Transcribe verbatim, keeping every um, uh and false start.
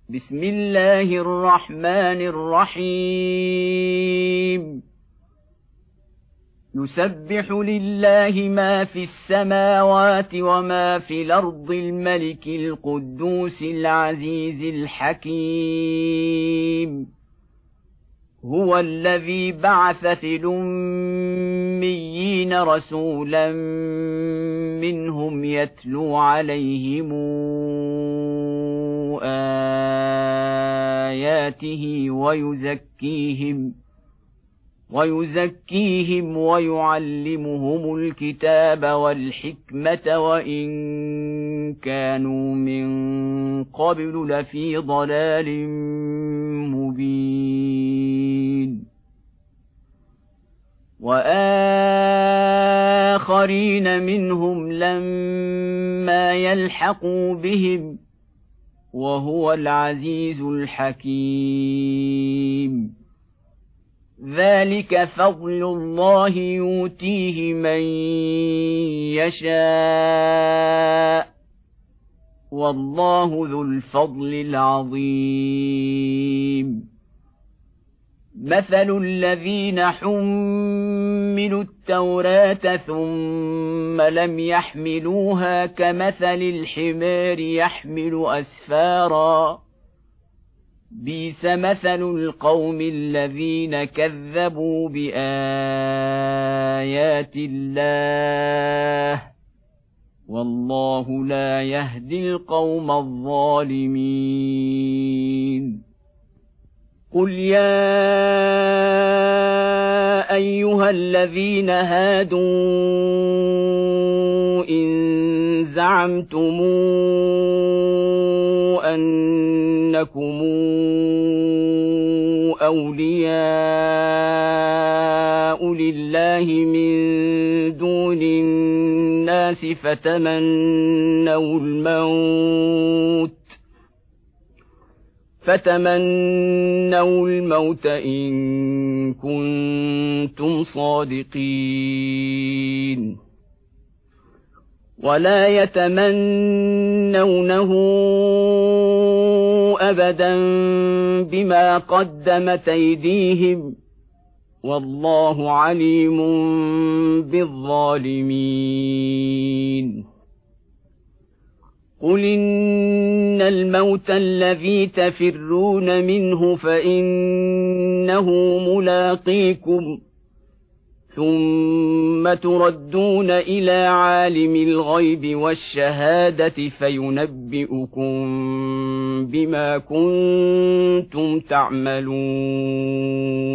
بسم الله الرحمن الرحيم يسبح لله ما في السماوات وما في الأرض الملك القدوس العزيز الحكيم هو الذي بعث في الأميين رسولا منهم يتلو عليهم آياته ويزكيهم ويزكيهم ويعلمهم الكتاب والحكمة وإن كانوا من قبل لفي ضلال مبين وآخرين منهم لما يلحقوا بهم وهو العزيز الحكيم ذلك فضل الله يؤتيه من يشاء والله ذو الفضل العظيم مثل الذين حملوا التوراة ثم لم يحملوها كمثل الحمار يحمل أسفارا بئس مثل القوم الذين كذبوا بآيات الله والله لا يهدي القوم الظالمين قل يا أيها الذين هادوا إن زعمتم أنكم أولياء لله من دون الناس فتمنوا الموت فتمنوا الموت إن كنتم صادقين ولا يتمنونه أبدا بما قدمت أيديهم والله عليم بالظالمين قل إن الموت الذي تفرون منه فإنه ملاقيكم ثم تردون إلى عالم الغيب والشهادة فينبئكم بما كنتم تعملون